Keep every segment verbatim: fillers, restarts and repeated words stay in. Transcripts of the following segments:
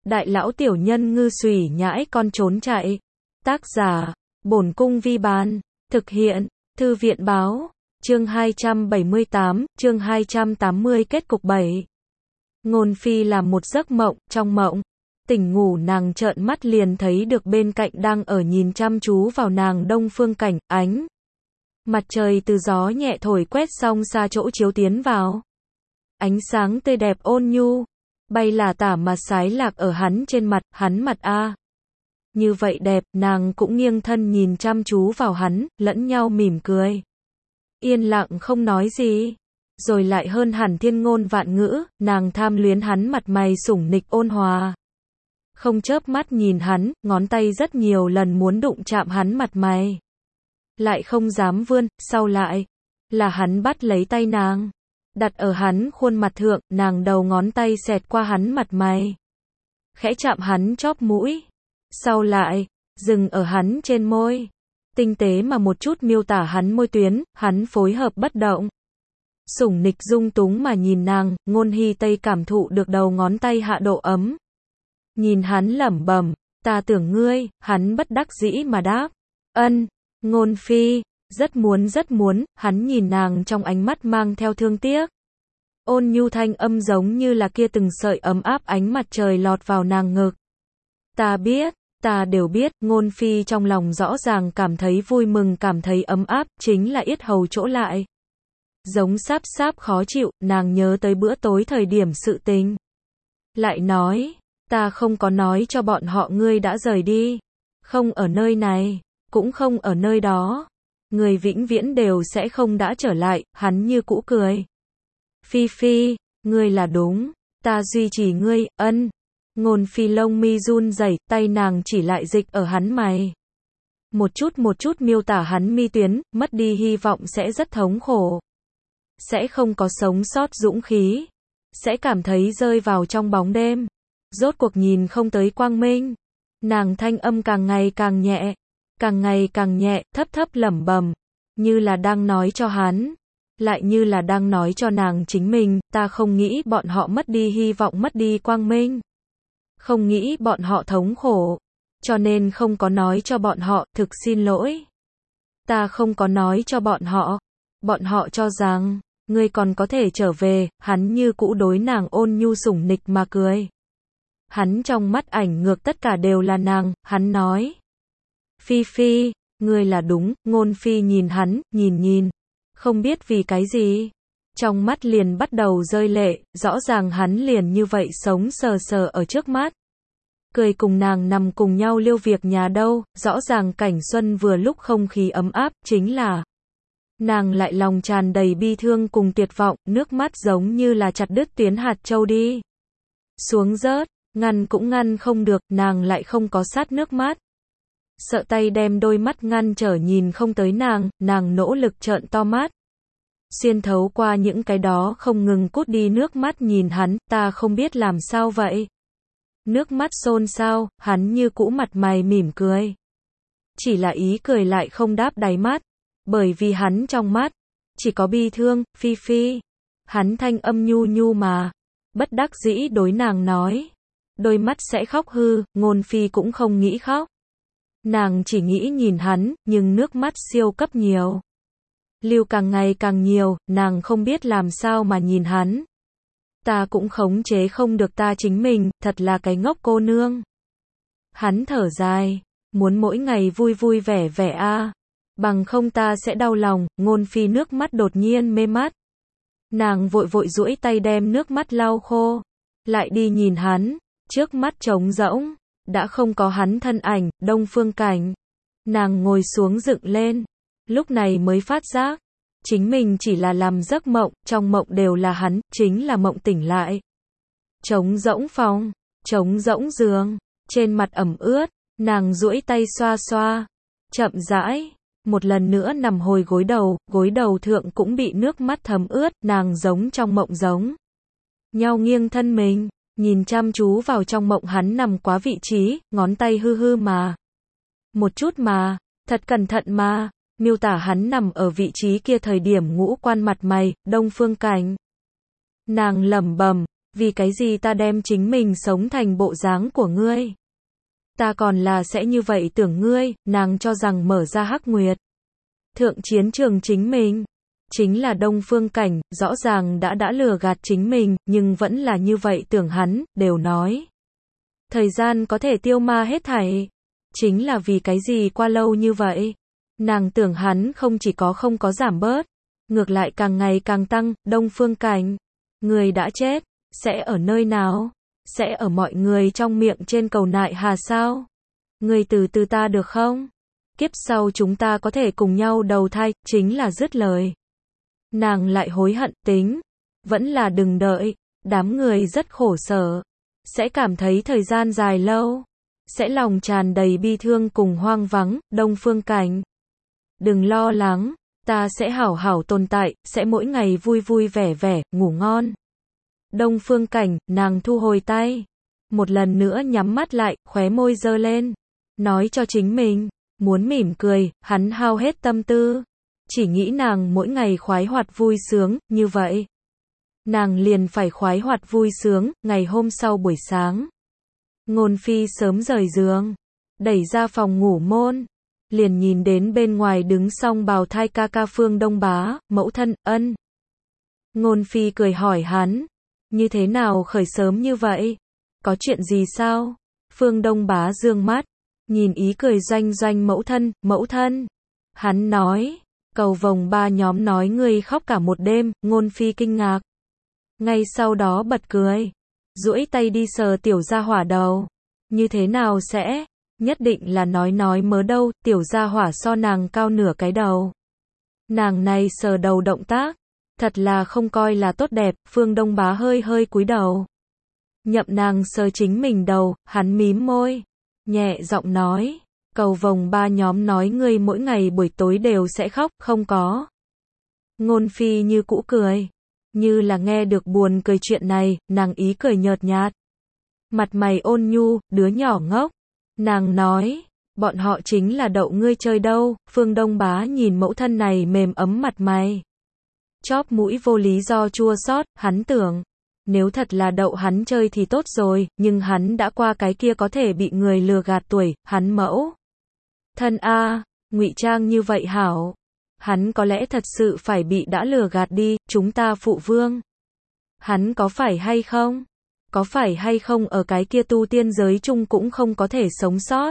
đại lão tiểu nhân ngư xùy nhãi con trốn chạy. Tác giả, Bổn Cung Vi Bán. Thực hiện, Thư viện Báo. Chương hai trăm bảy mươi tám, chương hai trăm tám mươi kết cục bảy. Ngôn Phi làm một giấc mộng, trong mộng, tỉnh ngủ nàng trợn mắt liền thấy được bên cạnh đang ở nhìn chăm chú vào nàng Đông Phương Cảnh, ánh mặt trời từ gió nhẹ thổi quét xong xa chỗ chiếu tiến vào. Ánh sáng tươi đẹp ôn nhu, bay là tả mà sái lạc ở hắn trên mặt, hắn mặt a. Như vậy đẹp, nàng cũng nghiêng thân nhìn chăm chú vào hắn, lẫn nhau mỉm cười. Yên lặng không nói gì, rồi lại hơn hẳn thiên ngôn vạn ngữ, nàng tham luyến hắn mặt mày sủng nịch ôn hòa. Không chớp mắt nhìn hắn, ngón tay rất nhiều lần muốn đụng chạm hắn mặt mày. Lại không dám vươn, sau lại, là hắn bắt lấy tay nàng. Đặt ở hắn khuôn mặt thượng, nàng đầu ngón tay xẹt qua hắn mặt mày. Khẽ chạm hắn chóp mũi. Sau lại, dừng ở hắn trên môi. Tinh tế mà một chút miêu tả hắn môi tuyến, hắn phối hợp bất động. Sủng nịch dung túng mà nhìn nàng, Ngôn Hy Tây cảm thụ được đầu ngón tay hạ độ ấm. Nhìn hắn lẩm bẩm, ta tưởng ngươi, hắn bất đắc dĩ mà đáp. Ân, Ngôn Phi, rất muốn rất muốn, hắn nhìn nàng trong ánh mắt mang theo thương tiếc. Ôn nhu thanh âm giống như là kia từng sợi ấm áp ánh mặt trời lọt vào nàng ngực. Ta biết, ta đều biết, Ngôn Phi trong lòng rõ ràng cảm thấy vui mừng, cảm thấy ấm áp, chính là yết hầu chỗ lại. Giống sáp sáp khó chịu, nàng nhớ tới bữa tối thời điểm sự tình. Lại nói, ta không có nói cho bọn họ ngươi đã rời đi. Không ở nơi này, cũng không ở nơi đó. Người vĩnh viễn đều sẽ không đã trở lại, hắn như cũ cười. Phi Phi, ngươi là đúng, ta duy trì ngươi, ân. Ngôn Phi lông mi run rẩy, tay nàng chỉ lại dịch ở hắn mày. Một chút một chút miêu tả hắn mi tuyến, mất đi hy vọng sẽ rất thống khổ. Sẽ không có sống sót dũng khí. Sẽ cảm thấy rơi vào trong bóng đêm. Rốt cuộc nhìn không tới quang minh. Nàng thanh âm càng ngày càng nhẹ. Càng ngày càng nhẹ, thấp thấp lẩm bẩm. Như là đang nói cho hắn. Lại như là đang nói cho nàng chính mình, ta không nghĩ bọn họ mất đi hy vọng, mất đi quang minh. Không nghĩ bọn họ thống khổ. Cho nên không có nói cho bọn họ, thực xin lỗi. Ta không có nói cho bọn họ. Bọn họ cho rằng, ngươi còn có thể trở về, hắn như cũ đối nàng ôn nhu sủng nịch mà cười. Hắn trong mắt ảnh ngược tất cả đều là nàng, hắn nói. Phi Phi, ngươi là đúng, Ngôn Phi nhìn hắn, nhìn nhìn. Không biết vì cái gì. Trong mắt liền bắt đầu rơi lệ, rõ ràng hắn liền như vậy sống sờ sờ ở trước mắt. Cười cùng nàng nằm cùng nhau liêu việc nhà đâu, rõ ràng cảnh xuân vừa lúc không khí ấm áp, chính là nàng lại lòng tràn đầy bi thương cùng tuyệt vọng, nước mắt giống như là chặt đứt tuyến hạt châu đi. Xuống rớt, ngăn cũng ngăn không được, nàng lại không có sát nước mắt. Sợ tay đem đôi mắt ngăn trở nhìn không tới nàng, nàng nỗ lực trợn to mắt. Xuyên thấu qua những cái đó không ngừng cút đi nước mắt nhìn hắn, ta không biết làm sao vậy. Nước mắt xôn xao, hắn như cũ mặt mày mỉm cười. Chỉ là ý cười lại không đáp đáy mắt. Bởi vì hắn trong mắt, chỉ có bi thương, Phi Phi. Hắn thanh âm nhu nhu mà, bất đắc dĩ đối nàng nói. Đôi mắt sẽ khóc hư, Ngôn Phi cũng không nghĩ khóc. Nàng chỉ nghĩ nhìn hắn, nhưng nước mắt siêu cấp nhiều. Lưu càng ngày càng nhiều, nàng không biết làm sao mà nhìn hắn. Ta cũng khống chế không được ta chính mình, thật là cái ngốc cô nương. Hắn thở dài, muốn mỗi ngày vui vui vẻ vẻ a. Bằng không ta sẽ đau lòng, Ngôn Phi nước mắt đột nhiên mê mắt. Nàng vội vội duỗi tay đem nước mắt lau khô. Lại đi nhìn hắn, trước mắt trống rỗng, đã không có hắn thân ảnh, Đông Phương Cảnh. Nàng ngồi xuống dựng lên, lúc này mới phát giác. Chính mình chỉ là làm giấc mộng, trong mộng đều là hắn, chính là mộng tỉnh lại. Trống rỗng phòng, trống rỗng giường, trên mặt ẩm ướt, nàng duỗi tay xoa xoa, chậm rãi. Một lần nữa nằm hồi gối đầu, gối đầu thượng cũng bị nước mắt thấm ướt, nàng giống trong mộng giống nhau nghiêng thân mình, nhìn chăm chú vào trong mộng hắn nằm quá vị trí, ngón tay hư hư mà. Một chút mà, thật cẩn thận mà, miêu tả hắn nằm ở vị trí kia thời điểm ngũ quan mặt mày, Đông Phương Cảnh. Nàng lẩm bẩm, Vì cái gì ta đem chính mình sống thành bộ dáng của ngươi? Ta còn là sẽ như vậy tưởng ngươi, nàng cho rằng mở ra hắc nguyệt. Thượng chiến trường chính mình, chính là Đông Phương Cảnh, rõ ràng đã đã lừa gạt chính mình, nhưng vẫn là như vậy tưởng hắn, đều nói. Thời gian có thể tiêu ma hết thảy. Chính là vì cái gì qua lâu như vậy? Nàng tưởng hắn không chỉ có không có giảm bớt, ngược lại càng ngày càng tăng, Đông Phương Cảnh. Người đã chết, sẽ ở nơi nào? Sẽ ở mọi người trong miệng trên cầu nại hà sao? Người từ từ ta được không? Kiếp sau chúng ta có thể cùng nhau đầu thai, chính là dứt lời. Nàng lại hối hận tính, vẫn là đừng đợi, đám người rất khổ sở, sẽ cảm thấy thời gian dài lâu, sẽ lòng tràn đầy bi thương cùng hoang vắng, Đông Phương Cảnh. Đừng lo lắng, ta sẽ hảo hảo tồn tại, sẽ mỗi ngày vui vui vẻ vẻ, ngủ ngon. Đông Phương Cảnh, nàng thu hồi tay, một lần nữa nhắm mắt lại, khóe môi giơ lên, nói cho chính mình, muốn mỉm cười, hắn hao hết tâm tư, chỉ nghĩ nàng mỗi ngày khoái hoạt vui sướng, như vậy. Nàng liền phải khoái hoạt vui sướng, ngày hôm sau buổi sáng. Ngôn Phi sớm rời giường, đẩy ra phòng ngủ môn, liền nhìn đến bên ngoài đứng song bào thai ca ca Phương Đông Bá, mẫu thân, ân. Ngôn Phi cười hỏi hắn, như thế nào khởi sớm như vậy? Có chuyện gì sao? Phương Đông Bá dương mắt, nhìn ý cười doanh doanh mẫu thân, mẫu thân. Hắn nói, cầu vồng ba nhóm nói ngươi khóc cả một đêm, Ngôn Phi kinh ngạc. Ngay sau đó bật cười, duỗi tay đi sờ tiểu gia hỏa đầu. Như thế nào sẽ? Nhất định là nói nói mớ đâu, tiểu gia hỏa so nàng cao nửa cái đầu. Nàng này sờ đầu động tác, thật là không coi là tốt đẹp, Phương Đông Bá hơi hơi cúi đầu. Nhậm nàng sờ chính mình đầu, hắn mím môi, nhẹ giọng nói, cầu vồng ba nhóm nói ngươi mỗi ngày buổi tối đều sẽ khóc, không có. Ngôn Phi như cũ cười, như là nghe được buồn cười chuyện này, nàng ý cười nhợt nhạt. Mặt mày ôn nhu, đứa nhỏ ngốc. Nàng nói, bọn họ chính là đậu ngươi chơi đâu, Phương Đông Bá nhìn mẫu thân này mềm ấm mặt mày. Chóp mũi vô lý do chua xót, hắn tưởng, nếu thật là đậu hắn chơi thì tốt rồi, nhưng hắn đã qua cái kia có thể bị người lừa gạt tuổi, hắn mẫu. Thân a, ngụy trang như vậy hảo. Hắn có lẽ thật sự phải bị đã lừa gạt đi, chúng ta phụ vương. Hắn có phải hay không? Có phải hay không ở cái kia tu tiên giới chung cũng không có thể sống sót?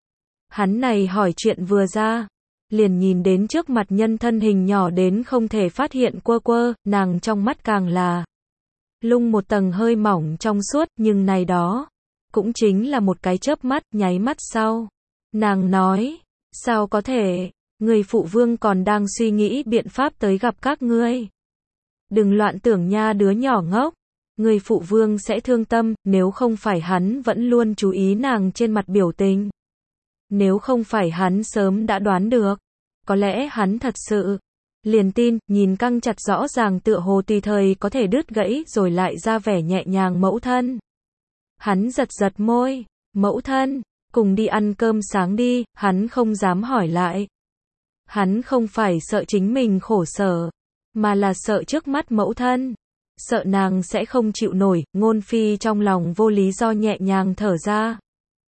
Hắn này hỏi chuyện vừa ra, liền nhìn đến trước mặt nhân thân hình nhỏ đến không thể phát hiện quơ quơ, nàng trong mắt càng là lung một tầng hơi mỏng trong suốt, nhưng này đó, cũng chính là một cái chớp mắt, nháy mắt sau. Nàng nói, sao có thể, người phụ vương còn đang suy nghĩ biện pháp tới gặp các ngươi. Đừng loạn tưởng nha đứa nhỏ ngốc. Người phụ vương sẽ thương tâm, nếu không phải hắn vẫn luôn chú ý nàng trên mặt biểu tình. Nếu không phải hắn sớm đã đoán được, có lẽ hắn thật sự liền tin, nhìn căng chặt rõ ràng tựa hồ tùy thời có thể đứt gãy rồi lại ra vẻ nhẹ nhàng mẫu thân. Hắn giật giật môi, mẫu thân, cùng đi ăn cơm sáng đi, hắn không dám hỏi lại. Hắn không phải sợ chính mình khổ sở, mà là sợ trước mắt mẫu thân. Sợ nàng sẽ không chịu nổi, Ngôn Phi trong lòng vô lý do nhẹ nhàng thở ra.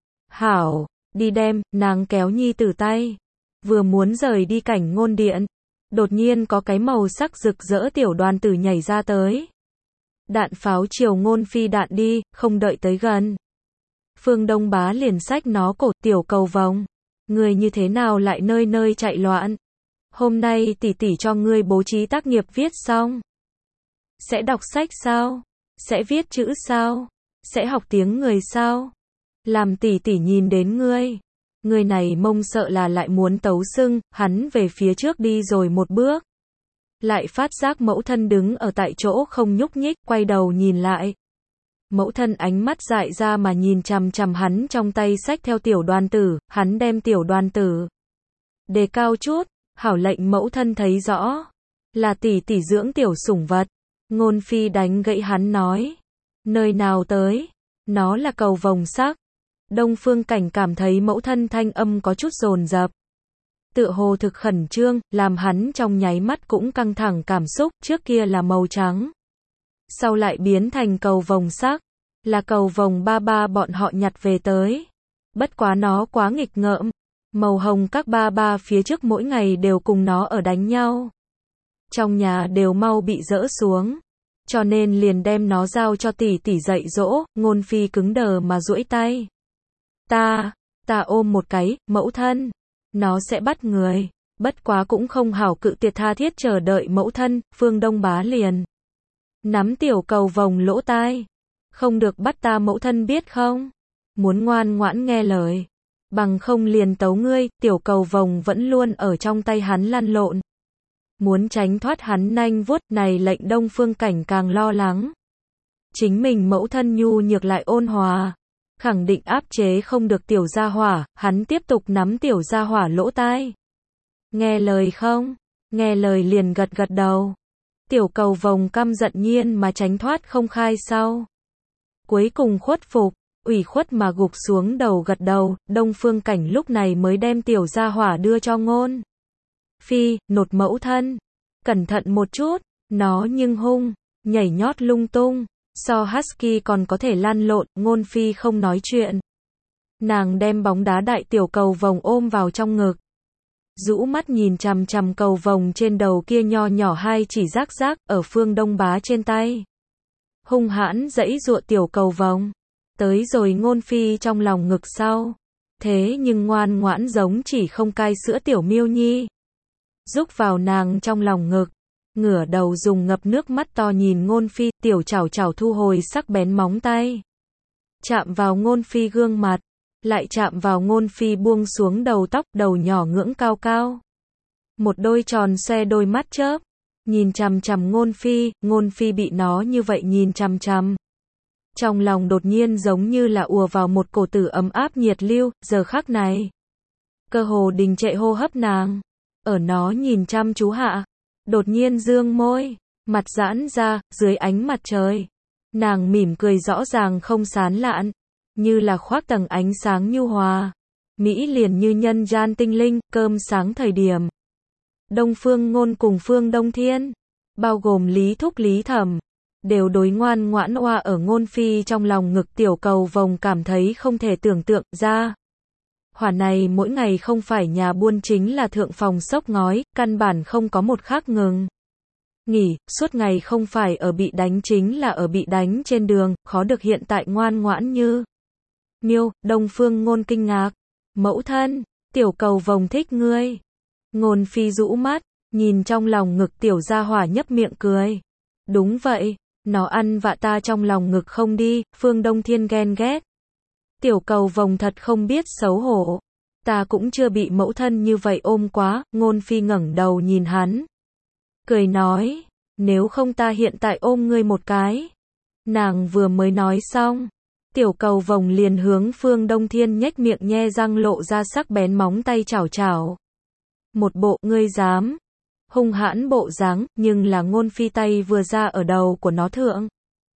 Hảo, đi đem, nàng kéo nhi tử tay. Vừa muốn rời đi cảnh ngôn điện, đột nhiên có cái màu sắc rực rỡ tiểu đoàn tử nhảy ra tới. Đạn pháo chiều Ngôn Phi đạn đi, không đợi tới gần. Phương Đông Bá liền xách nó cổ, tiểu cầu vồng. Người như thế nào lại nơi nơi chạy loạn? Hôm nay tỷ tỷ cho ngươi bố trí tác nghiệp viết xong. Sẽ đọc sách sao? Sẽ viết chữ sao? Sẽ học tiếng người sao? Làm tỷ tỷ nhìn đến ngươi. Người này mông sợ là lại muốn tấu xưng, hắn về phía trước đi rồi một bước. Lại phát giác mẫu thân đứng ở tại chỗ không nhúc nhích, quay đầu nhìn lại. Mẫu thân ánh mắt dại ra mà nhìn chằm chằm hắn trong tay xách theo tiểu đoàn tử, hắn đem tiểu đoàn tử đề cao chút, hảo lệnh mẫu thân thấy rõ. Là tỷ tỷ dưỡng tiểu sủng vật. Ngôn Phi đánh gãy hắn nói. Nơi nào tới? Nó là cầu vồng sắc. Đông Phương Cảnh cảm thấy mẫu thân thanh âm có chút dồn dập. Tựa hồ thực khẩn trương, làm hắn trong nháy mắt cũng căng thẳng cảm xúc, trước kia là màu trắng. sau lại biến thành cầu vồng sắc, là cầu vồng ba ba bọn họ nhặt về tới. Bất quá nó quá nghịch ngợm, màu hồng các ba ba phía trước mỗi ngày đều cùng nó ở đánh nhau. Trong nhà đều mau bị dỡ xuống, cho nên liền đem nó giao cho tỷ tỷ dạy dỗ. Ngôn Phi cứng đờ mà duỗi tay. Ta, ta ôm một cái, mẫu thân, nó sẽ bắt người. Bất quá cũng không hảo cự tuyệt, tha thiết chờ đợi mẫu thân. Phương Đông Bá liền nắm tiểu cầu vồng lỗ tai. Không được bắt ta, mẫu thân biết không? Muốn ngoan ngoãn nghe lời, bằng không liền tấu ngươi. Tiểu cầu vồng vẫn luôn ở trong tay hắn lăn lộn, muốn tránh thoát hắn nanh vuốt. Này lệnh Đông Phương Cảnh càng lo lắng. Chính mình mẫu thân nhu nhược lại ôn hòa, khẳng định áp chế không được tiểu gia hỏa. Hắn tiếp tục nắm tiểu gia hỏa lỗ tai. Nghe lời không? Nghe lời liền gật gật đầu. Tiểu cầu vồng căm giận nhiên mà tránh thoát không khai sau. Cuối cùng khuất phục, ủy khuất mà gục xuống đầu gật đầu. Đông Phương Cảnh lúc này mới đem tiểu gia hỏa đưa cho Ngôn Phi. Nột mẫu thân, cẩn thận một chút, nó nhưng hung, nhảy nhót lung tung, so husky còn có thể lăn lộn. Ngôn Phi không nói chuyện, nàng đem bóng đá đại tiểu cầu vồng ôm vào trong ngực, rũ mắt nhìn chằm chằm cầu vồng trên đầu kia nho nhỏ hai chỉ rác rác ở Phương Đông Bá trên tay. Hung hãn giãy giụa tiểu cầu vồng, tới rồi Ngôn Phi trong lòng ngực sau. Thế nhưng ngoan ngoãn giống chỉ không cai sữa tiểu miêu nhi. Rúc vào nàng trong lòng ngực, ngửa đầu dùng ngập nước mắt to nhìn Ngôn Phi. Tiểu chảo chảo thu hồi sắc bén móng tay, chạm vào Ngôn Phi gương mặt, lại chạm vào Ngôn Phi buông xuống đầu tóc, đầu nhỏ ngưỡng cao cao. Một đôi tròn xoe đôi mắt chớp, nhìn chằm chằm Ngôn Phi. Ngôn Phi bị nó như vậy nhìn chằm chằm, trong lòng đột nhiên giống như là ùa vào một cổ tử ấm áp nhiệt lưu. Giờ khắc này, cơ hồ đình trệ hô hấp nàng. Ở nó nhìn chăm chú hạ, đột nhiên dương môi, mặt giãn ra, dưới ánh mặt trời. Nàng mỉm cười rõ ràng không sán lạn, như là khoác tầng ánh sáng nhu hòa. Mỹ liền như nhân gian tinh linh. Cơm sáng thời điểm, Đông Phương Ngôn cùng Phương Đông Thiên, bao gồm Lý Thúc Lý Thẩm, đều đối ngoan ngoãn oa ở Ngôn Phi trong lòng ngực. Tiểu cầu vồng cảm thấy không thể tưởng tượng ra. Hỏa này mỗi ngày không phải nhà buôn chính là thượng phòng xốc ngói, căn bản không có một khắc ngừng nghỉ, suốt ngày không phải ở bị đánh chính là ở bị đánh trên đường, khó được hiện tại ngoan ngoãn như miêu. Đông Phương Ngôn kinh ngạc, mẫu thân, tiểu cầu vồng thích ngươi. Ngôn Phi rũ mắt, nhìn trong lòng ngực tiểu gia hỏa nhấp miệng cười. Đúng vậy, nó ăn vạ ta trong lòng ngực không đi. Phương Đông Thiên ghen ghét. Tiểu cầu vồng thật không biết xấu hổ. Ta cũng chưa bị mẫu thân như vậy ôm quá. Ngôn Phi ngẩng đầu nhìn hắn, cười nói, nếu không ta hiện tại ôm ngươi một cái. Nàng vừa mới nói xong, tiểu cầu vồng liền hướng Phương Đông Thiên nhếch miệng nhe răng lộ ra sắc bén móng tay chảo chảo. Một bộ ngươi dám, hung hãn bộ dáng. Nhưng là Ngôn Phi tay vừa ra ở đầu của nó thượng,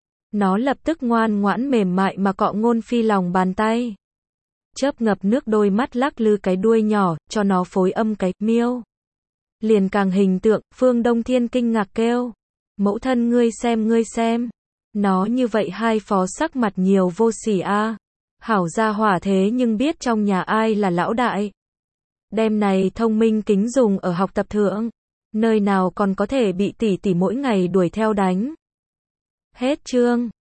nó lập tức ngoan ngoãn mềm mại mà cọ Ngôn Phi lòng bàn tay. Chớp ngập nước đôi mắt lắc lư cái đuôi nhỏ, cho nó phối âm cái miêu. Liền càng hình tượng. Phương Đông Thiên kinh ngạc kêu, mẫu thân ngươi xem ngươi xem. Nó như vậy hai phó sắc mặt nhiều vô sỉ a. Hảo gia hỏa thế nhưng biết trong nhà ai là lão đại. Đem này thông minh kính dùng ở học tập thượng, nơi nào còn có thể bị tỷ tỷ mỗi ngày đuổi theo đánh. Hết chương.